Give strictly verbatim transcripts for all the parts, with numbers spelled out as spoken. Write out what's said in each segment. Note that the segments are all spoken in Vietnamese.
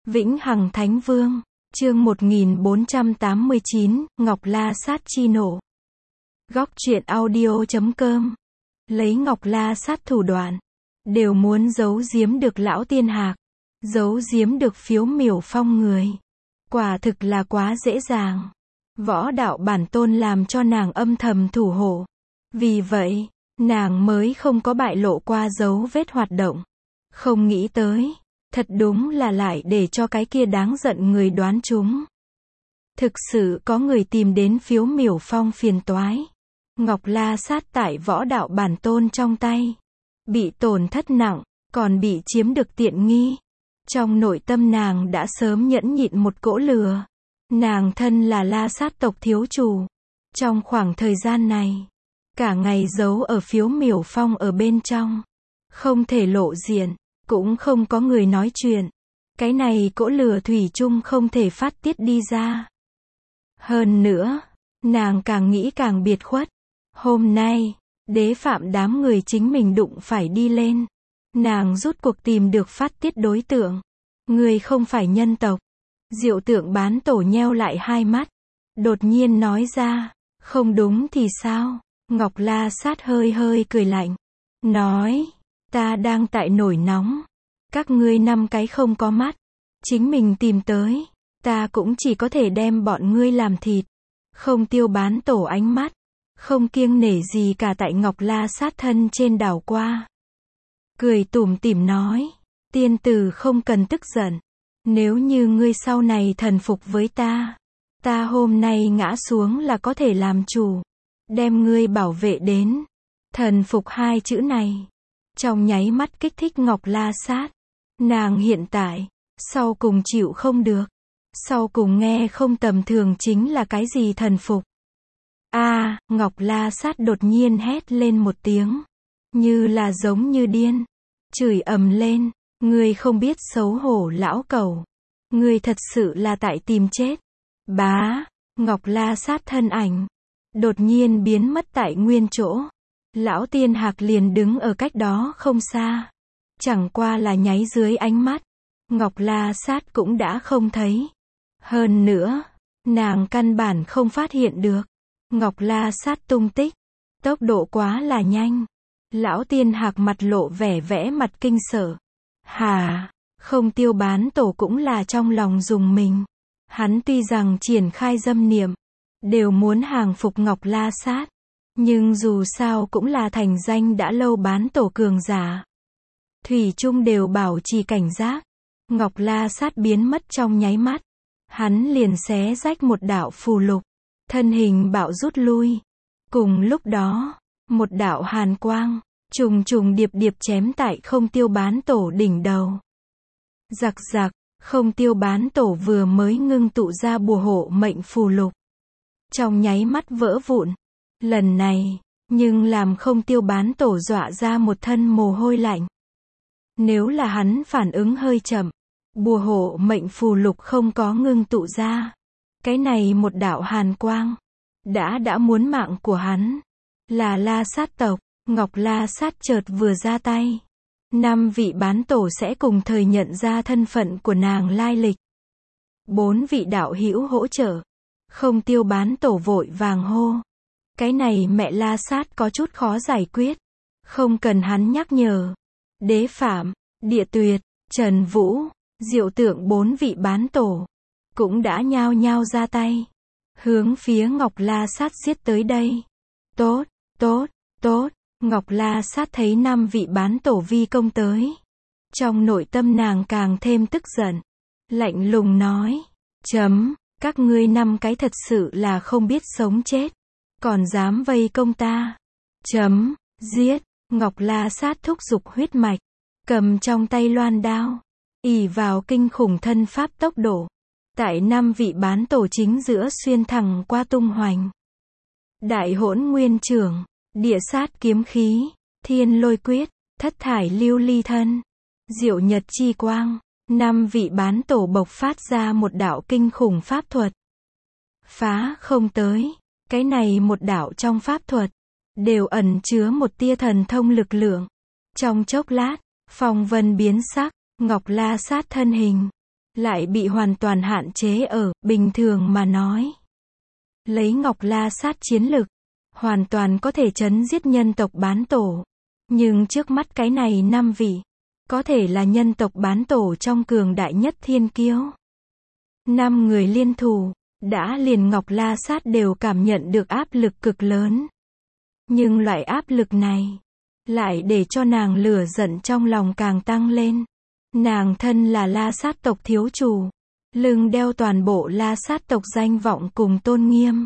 Vĩnh Hằng Thánh Vương, chương một nghìn bốn trăm tám mươi chín, Ngọc La Sát chi nộ. Góc truyện audio chấm com. Lấy Ngọc La Sát thủ đoạn, đều muốn giấu giếm được lão tiên hạc, giấu giếm được Phiếu Miểu Phong người. Quả thực là quá dễ dàng. Võ đạo bản tôn làm cho nàng âm thầm thủ hộ. Vì vậy, nàng mới không có bại lộ qua dấu vết hoạt động. Không nghĩ tới, thật đúng là lại để cho cái kia đáng giận người đoán chúng. Thực sự có người tìm đến Phiếu Miểu Phong phiền toái. Ngọc La Sát tại võ đạo bản tôn trong tay, bị tổn thất nặng, còn bị chiếm được tiện nghi. Trong nội tâm nàng đã sớm nhẫn nhịn một cỗ lửa. Nàng thân là La Sát tộc thiếu chủ. Trong khoảng thời gian này, cả ngày giấu ở Phiếu Miểu Phong ở bên trong, không thể lộ diện, cũng không có người nói chuyện. Cái này cỗ lửa thủy chung không thể phát tiết đi ra. Hơn nữa, nàng càng nghĩ càng biệt khuất. Hôm nay, đế phạm đám người chính mình đụng phải đi lên. Nàng rút cuộc tìm được phát tiết đối tượng. Người không phải nhân tộc. Diệu Tượng Bán Tổ nheo lại hai mắt, đột nhiên nói ra, không đúng thì sao? Ngọc La Sát hơi hơi cười lạnh, nói, ta đang tại nổi nóng. Các ngươi năm cái không có mắt, chính mình tìm tới, ta cũng chỉ có thể đem bọn ngươi làm thịt. Không Tiêu Bán Tổ ánh mắt, không kiêng nể gì cả tại Ngọc La Sát thân trên đảo qua. Cười tủm tỉm nói, tiên tử không cần tức giận. Nếu như ngươi sau này thần phục với ta, ta hôm nay ngã xuống là có thể làm chủ, đem ngươi bảo vệ đến. Thần phục hai chữ này, trong nháy mắt kích thích Ngọc La Sát. Nàng hiện tại, sau cùng chịu không được. Sau cùng nghe không tầm thường chính là cái gì thần phục. A, à, Ngọc La Sát đột nhiên hét lên một tiếng, như là giống như điên, chửi ầm lên, ngươi không biết xấu hổ lão cẩu, ngươi thật sự là tại tìm chết. Bá, Ngọc La Sát thân ảnh đột nhiên biến mất tại nguyên chỗ. Lão tiên hạc liền đứng ở cách đó không xa, chẳng qua là nháy dưới ánh mắt, Ngọc La Sát cũng đã không thấy. Hơn nữa, nàng căn bản không phát hiện được Ngọc La Sát tung tích, tốc độ quá là nhanh. Lão tiên hạc mặt lộ vẻ vẽ mặt kinh sợ. Hả, Không Tiêu Bán Tổ cũng là trong lòng dùng mình. Hắn tuy rằng triển khai dâm niệm, đều muốn hàng phục Ngọc La Sát, nhưng dù sao cũng là thành danh đã lâu bán tổ cường giả. Thủy chung đều bảo trì cảnh giác. Ngọc La Sát biến mất trong nháy mắt, hắn liền xé rách một đạo phù lục, thân hình bạo rút lui. Cùng lúc đó, một đạo hàn quang trùng trùng điệp điệp chém tại Không Tiêu Bán Tổ đỉnh đầu. Giặc giặc, Không Tiêu Bán Tổ vừa mới ngưng tụ ra bùa hộ mệnh phù lục, trong nháy mắt vỡ vụn. Lần này, nhưng làm Không Tiêu Bán Tổ dọa ra một thân mồ hôi lạnh. Nếu là hắn phản ứng hơi chậm, bùa hộ mệnh phù lục không có ngưng tụ ra, cái này một đạo hàn quang đã đã muốn mạng của hắn. Là La Sát tộc, Ngọc La Sát chợt vừa ra tay, năm vị bán tổ sẽ cùng thời nhận ra thân phận của nàng lai lịch. Bốn vị đạo hữu hỗ trợ. Không Tiêu Bán Tổ vội vàng hô. Cái này mẹ La Sát có chút khó giải quyết. Không cần hắn nhắc nhở. Đế Phạm, Địa Tuyệt, Trần Vũ, Diệu Tượng bốn vị bán tổ cũng đã nhao nhao ra tay, hướng phía Ngọc La Sát giết tới đây. Tốt, tốt, tốt. Ngọc La Sát thấy năm vị bán tổ vi công tới, trong nội tâm nàng càng thêm tức giận, lạnh lùng nói, chấm, các ngươi năm cái thật sự là không biết sống chết, còn dám vây công ta. Chấm, giết. Ngọc La Sát thúc giục huyết mạch, cầm trong tay loan đao, ỷ vào kinh khủng thân pháp tốc độ, tại năm vị bán tổ chính giữa xuyên thẳng qua tung hoành. Đại Hỗn Nguyên Trưởng, Địa Sát Kiếm Khí, Thiên Lôi Quyết, Thất Thải Lưu Ly Thân, Diệu Nhật Chi Quang. Năm vị bán tổ bộc phát ra một đạo kinh khủng pháp thuật, phá không tới. Cái này một đạo trong pháp thuật đều ẩn chứa một tia thần thông lực lượng. Trong chốc lát, phong vân biến sắc, Ngọc La Sát thân hình lại bị hoàn toàn hạn chế ở, bình thường mà nói. Lấy Ngọc La Sát chiến lực, hoàn toàn có thể chấn giết nhân tộc bán tổ. Nhưng trước mắt cái này năm vị, có thể là nhân tộc bán tổ trong cường đại nhất thiên kiêu. Năm người liên thủ, đã liền Ngọc La Sát đều cảm nhận được áp lực cực lớn. Nhưng loại áp lực này, lại để cho nàng lửa giận trong lòng càng tăng lên. Nàng thân là La Sát tộc thiếu chủ, lưng đeo toàn bộ La Sát tộc danh vọng cùng tôn nghiêm.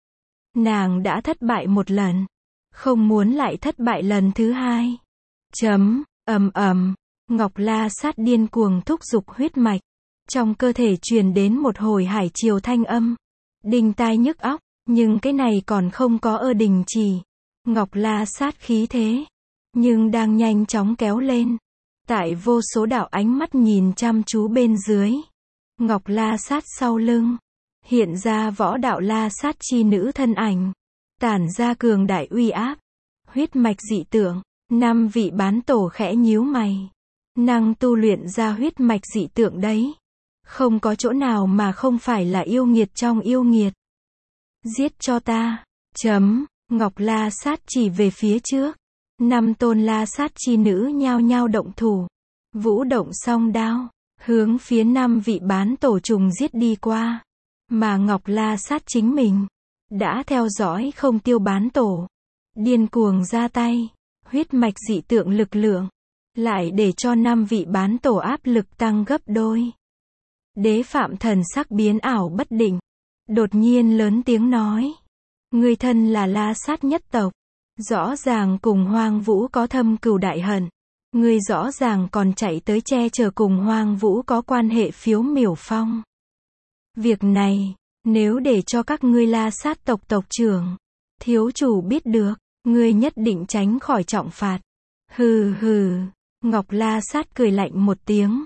Nàng đã thất bại một lần, không muốn lại thất bại lần thứ hai. Chấm, ầm ầm, Ngọc La Sát điên cuồng thúc giục huyết mạch, trong cơ thể truyền đến một hồi hải triều thanh âm, đinh tai nhức óc, nhưng cái này còn không có ơ đình chỉ. Ngọc La Sát khí thế, nhưng đang nhanh chóng kéo lên. Tại vô số đạo ánh mắt nhìn chăm chú bên dưới, Ngọc La Sát sau lưng, hiện ra võ đạo La Sát chi nữ thân ảnh, tản ra cường đại uy áp, huyết mạch dị tượng. Năm vị bán tổ khẽ nhíu mày, năng tu luyện ra huyết mạch dị tượng đấy, không có chỗ nào mà không phải là yêu nghiệt trong yêu nghiệt. Giết cho ta, chấm, Ngọc La Sát chỉ về phía trước, năm tôn La Sát chi nữ nhao nhao động thủ, vũ động song đao, hướng phía năm vị bán tổ trùng giết đi qua. Mà Ngọc La Sát chính mình, đã theo dõi không tiêu bán tổ, điên cuồng ra tay, huyết mạch dị tượng lực lượng, lại để cho năm vị bán tổ áp lực tăng gấp đôi. Đế Phạm thần sắc biến ảo bất định, đột nhiên lớn tiếng nói, ngươi thân là La Sát nhất tộc, rõ ràng cùng Hoang Vũ có thâm cừu đại hận, ngươi rõ ràng còn chạy tới che chở cùng Hoang Vũ có quan hệ phiếu miểu phong. Việc này, nếu để cho các ngươi La Sát tộc tộc trưởng, thiếu chủ biết được, ngươi nhất định tránh khỏi trọng phạt. Hừ hừ, Ngọc La Sát cười lạnh một tiếng,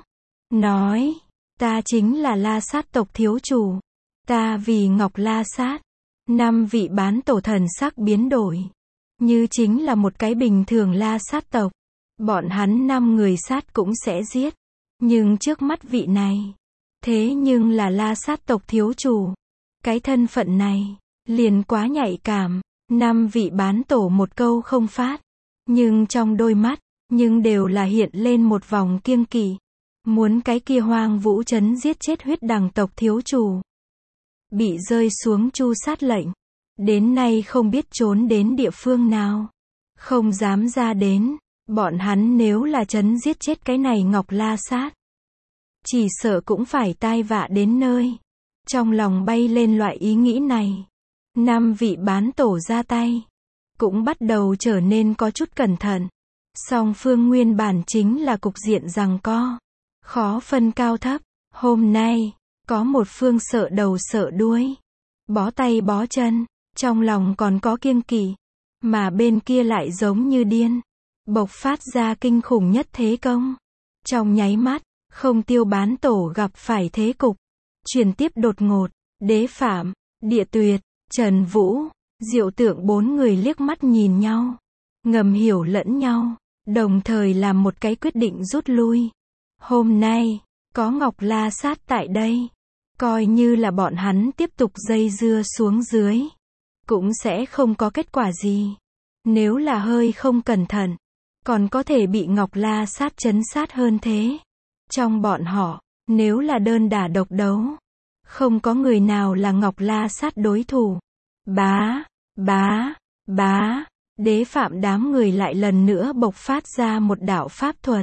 nói, ta chính là La Sát tộc thiếu chủ, ta vì Ngọc La Sát. Năm vị bán tổ thần sắc biến đổi, như chính là một cái bình thường La Sát tộc, bọn hắn năm người sát cũng sẽ giết, nhưng trước mắt vị này, thế nhưng là La Sát tộc thiếu chủ, cái thân phận này, liền quá nhạy cảm. Năm vị bán tổ một câu không phát, nhưng trong đôi mắt, nhưng đều là hiện lên một vòng kiêng kỵ, muốn cái kia Hoang Vũ chấn giết chết huyết đằng tộc thiếu chủ. Bị rơi xuống chu sát lệnh, đến nay không biết trốn đến địa phương nào, không dám ra đến, bọn hắn nếu là chấn giết chết cái này Ngọc La Sát, chỉ sợ cũng phải tai vạ đến nơi. Trong lòng bay lên loại ý nghĩ này, năm vị bán tổ ra tay, cũng bắt đầu trở nên có chút cẩn thận. Song phương nguyên bản chính là cục diện giằng co, khó phân cao thấp. Hôm nay, có một phương sợ đầu sợ đuôi, bó tay bó chân, trong lòng còn có kiêng kỵ, mà bên kia lại giống như điên, bộc phát ra kinh khủng nhất thế công. Trong nháy mắt, không tiêu bán tổ gặp phải thế cục chuyển tiếp đột ngột. Đế Phạm, Địa Tuyệt, Trần Vũ, Diệu Tượng bốn người liếc mắt nhìn nhau, ngầm hiểu lẫn nhau, đồng thời làm một cái quyết định rút lui. Hôm nay, có Ngọc La Sát tại đây, coi như là bọn hắn tiếp tục dây dưa xuống dưới, cũng sẽ không có kết quả gì. Nếu là hơi không cẩn thận, còn có thể bị Ngọc La Sát trấn sát hơn thế. Trong bọn họ, nếu là đơn đả độc đấu, không có người nào là Ngọc La Sát đối thủ. Bá, bá, bá, Đế Phạm đám người lại lần nữa bộc phát ra một đạo pháp thuật.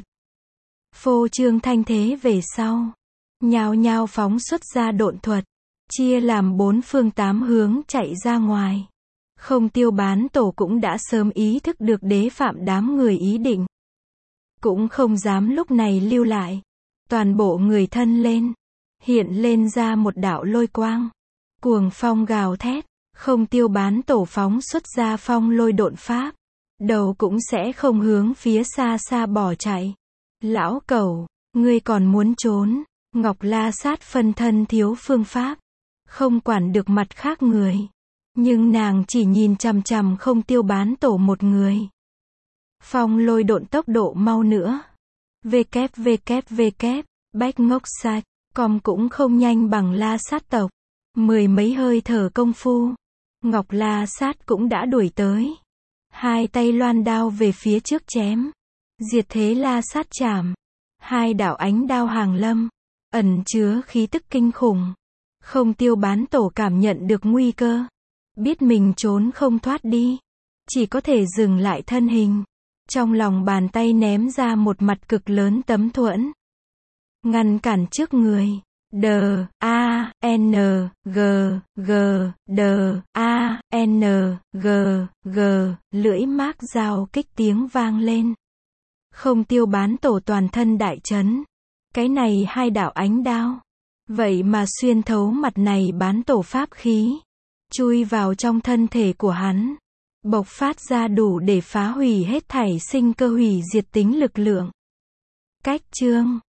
Phô trương thanh thế về sau, nhao nhao phóng xuất ra độn thuật, chia làm bốn phương tám hướng chạy ra ngoài. Không tiêu bán tổ cũng đã sớm ý thức được Đế Phạm đám người ý định, cũng không dám lúc này lưu lại, toàn bộ người thân lên, hiện lên ra một đạo lôi quang, cuồng phong gào thét. Không tiêu bán tổ phóng xuất ra phong lôi độn pháp, đầu cũng sẽ không hướng phía xa xa bỏ chạy. Lão cẩu, ngươi còn muốn trốn? Ngọc La Sát phân thân thiếu phương pháp, không quản được mặt khác người, nhưng nàng chỉ nhìn chằm chằm không tiêu bán tổ một người. Phong lôi độn tốc độ mau nữa. vê kép vê kép vê kép, bách ngốc sạch, Com cũng không nhanh bằng La Sát tộc. Mười mấy hơi thở công phu, Ngọc La Sát cũng đã đuổi tới. Hai tay loan đao về phía trước chém. Diệt thế La Sát chảm. Hai đạo ánh đao hàng lâm, ẩn chứa khí tức kinh khủng. Không Tiêu Bán Tổ cảm nhận được nguy cơ. Biết mình trốn không thoát đi. Chỉ có thể dừng lại thân hình. Trong lòng bàn tay ném ra một mặt cực lớn tấm thuẫn. Ngăn cản trước người. D, A, N, G, G, D, A, N, G, G, lưỡi mác dao kích tiếng vang lên. Không Tiêu Bán Tổ toàn thân đại chấn. Cái này hai đạo ánh đao. Vậy mà xuyên thấu mặt này bán tổ pháp khí. Chui vào trong thân thể của hắn. Bộc phát ra đủ để phá hủy hết thảy sinh cơ hủy diệt tính lực lượng. Cách chương